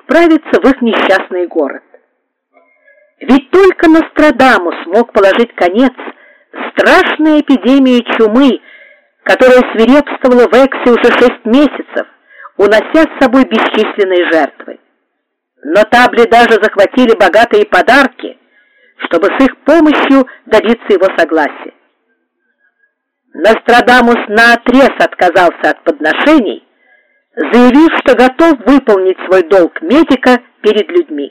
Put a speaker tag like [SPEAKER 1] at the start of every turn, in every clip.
[SPEAKER 1] отправиться в их несчастный город. Ведь только Нострадамус мог положить конец страшной эпидемии чумы, которая свирепствовала в Эксе уже 6 месяцев, унося с собой бесчисленные жертвы. Нотабли даже захватили богатые подарки, чтобы с их помощью добиться его согласия. Нострадамус наотрез отказался от подношений, заявив, что готов выполнить свой долг медика перед людьми.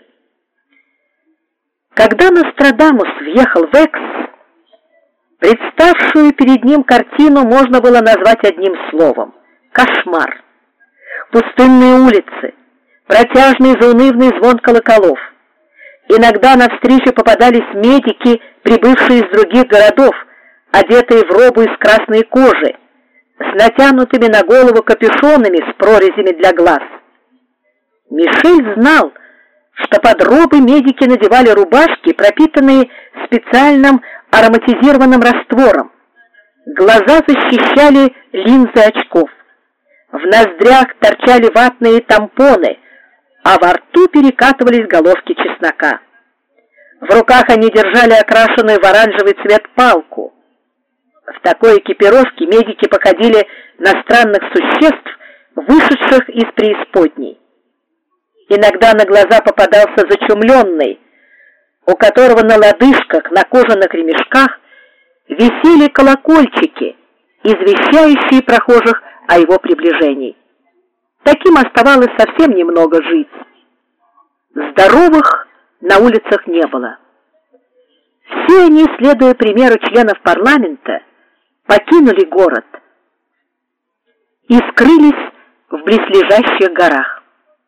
[SPEAKER 1] Когда Нострадамус въехал в Экс, представшую перед ним картину можно было назвать одним словом – кошмар. Пустынные улицы, протяжный заунывный звон колоколов. Иногда навстречу попадались медики, прибывшие из других городов, одетые в робу из красной кожи, с натянутыми на голову капюшонами с прорезями для глаз. Мишель знал, что под робы медики надевали рубашки, пропитанные специальным ароматизированным раствором. Глаза защищали линзы очков. В ноздрях торчали ватные тампоны, а во рту перекатывались головки чеснока. В руках они держали окрашенную в оранжевый цвет палку. В такой экипировке медики походили на странных существ, вышедших из преисподней. Иногда на глаза попадался зачумленный, у которого на лодыжках, на кожаных ремешках висели колокольчики, извещающие прохожих о его приближении. Таким оставалось совсем немного жить. Здоровых на улицах не было. Все они, следуя примеру членов парламента, покинули город и скрылись в близлежащих горах.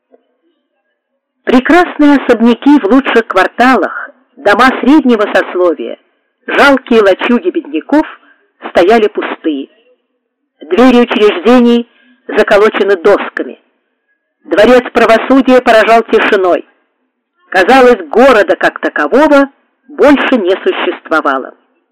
[SPEAKER 1] Прекрасные особняки в лучших кварталах, дома среднего сословия, жалкие лачуги бедняков стояли пустые. Двери учреждений заколочены досками. Дворец правосудия поражал тишиной. Казалось, города как такового больше не существовало.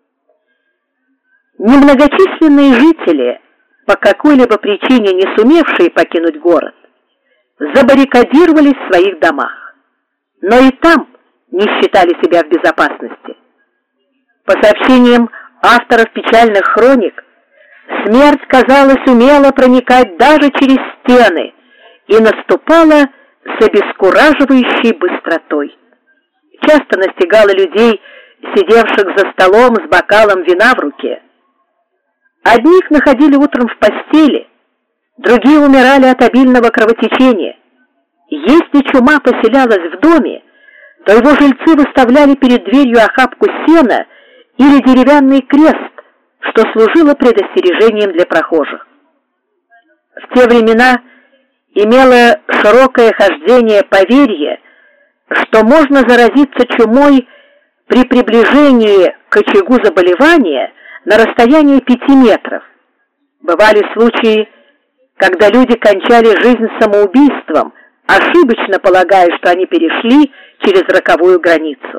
[SPEAKER 1] Немногочисленные жители, по какой-либо причине не сумевшие покинуть город, забаррикадировались в своих домах, но и там не считали себя в безопасности. По сообщениям авторов печальных хроник, смерть, казалось, умела проникать даже через стены и наступала с обескураживающей быстротой. Часто настигала людей, сидевших за столом с бокалом вина в руке. Одних находили утром в постели, другие умирали от обильного кровотечения. Если чума поселялась в доме, то его жильцы выставляли перед дверью охапку сена или деревянный крест, что служило предостережением для прохожих. В те времена имело широкое хождение поверье, что можно заразиться чумой при приближении к очагу заболевания на расстоянии 5 метров. Бывали случаи, когда люди кончали жизнь самоубийством, ошибочно полагая, что они перешли через роковую границу.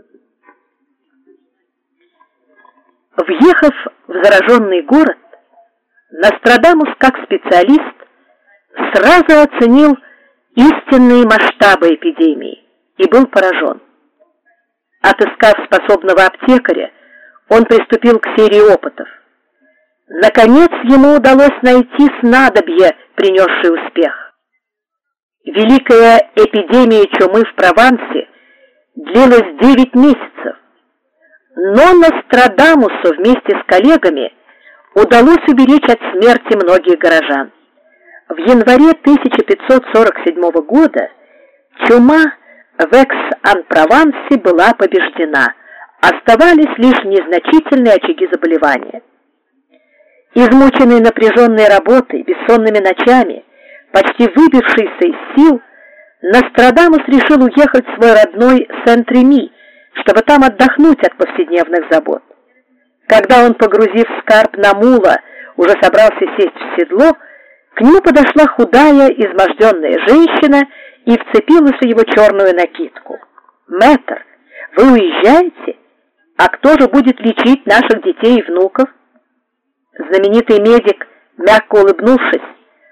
[SPEAKER 1] Въехав в зараженный город, Нострадамус, как специалист, сразу оценил истинные масштабы эпидемии и был поражен. Отыскав способного аптекаря, он приступил к серии опытов. Наконец ему удалось найти снадобье, принесшее успех. Великая эпидемия чумы в Провансе длилась 9 месяцев, но Нострадамусу вместе с коллегами удалось уберечь от смерти многих горожан. В январе 1547 года чума в Экс-ан-Провансе была побеждена, оставались лишь незначительные очаги заболевания. Измученный напряженной работой, бессонными ночами, почти выбившийся из сил, Нострадамус решил уехать в свой родной Сент-Реми, чтобы там отдохнуть от повседневных забот. Когда он, погрузив скарб на мула, уже собрался сесть в седло, к нему подошла худая, изможденная женщина и вцепилась в его черную накидку. «Мэтр, вы уезжаете? А кто же будет лечить наших детей и внуков?» Знаменитый медик, мягко улыбнувшись,